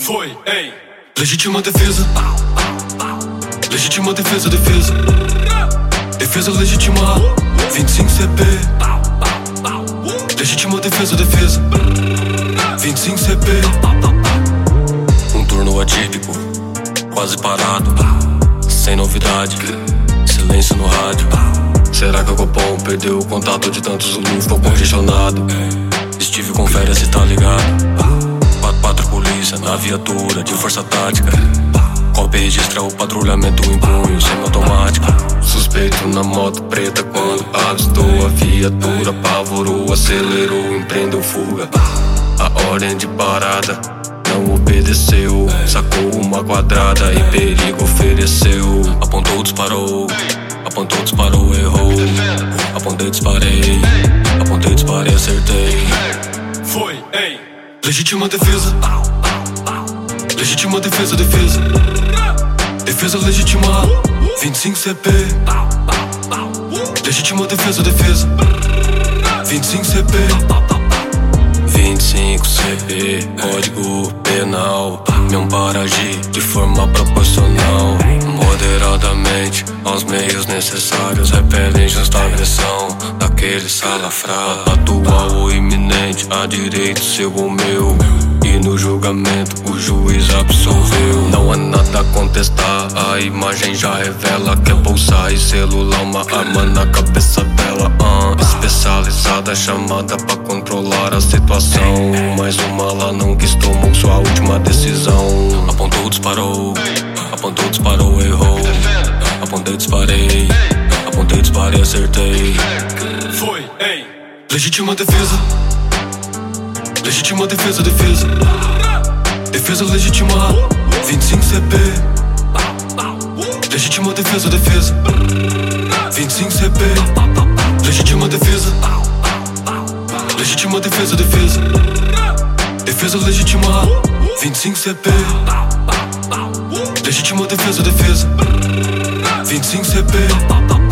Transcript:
Foi, ei. Legítima defesa. Legítima defesa, defesa. Defesa legítima. 25 CP. Legítima defesa, defesa. 25 CP. Um turno atípico, quase parado, sem novidade, silêncio no rádio. Será que o Copom perdeu o contato de tantos Zulu, ficou congestionado? Steve confere se tá ligado. Quatro polícia na viatura de força tática. Copy registra o patrulhamento em punho, semi-automática. Suspeito na moto preta quando avistou a viatura. Apavorou, acelerou, empreendeu fuga. A ordem de parada não obedeceu. Sacou uma quadrada e perigo ofereceu. Apontou, disparou. Apontou, disparou, errou. Apontei, disparei. Apontei, disparei, acertei. Foi, ei. Legítima defesa. Legítima defesa, defesa. Defesa legítima. 25 CP. Legítima defesa, defesa. 25 CP. 25 CP, Código Penal. Me ampara agir de forma proporcional, moderadamente, aos meios necessários. Repele justa agressão daquele salafrado. Atual ou iminente, a direito seu ou meu. E no julgamento o juiz absolveu. Não há nada a contestar, a imagem já revela que é bolsa e celular, uma arma na cabeça dela. Especializada, chamada pra controlar a situação. Mais uma lá não quis, tomou sua última decisão. Apontou, disparou. Apontou, disparou, errou. Apontei, disparei. Apontei, disparei, acertei. Foi, ei. Legítima defesa. Legítima defesa, defesa. Defesa legítima. 25 CP. Legítima defesa, defesa. 25 CP. Legítima defesa. Legítima defesa, defesa. Defesa legítima. 25 CP. Legítima defesa, defesa. 25 CP.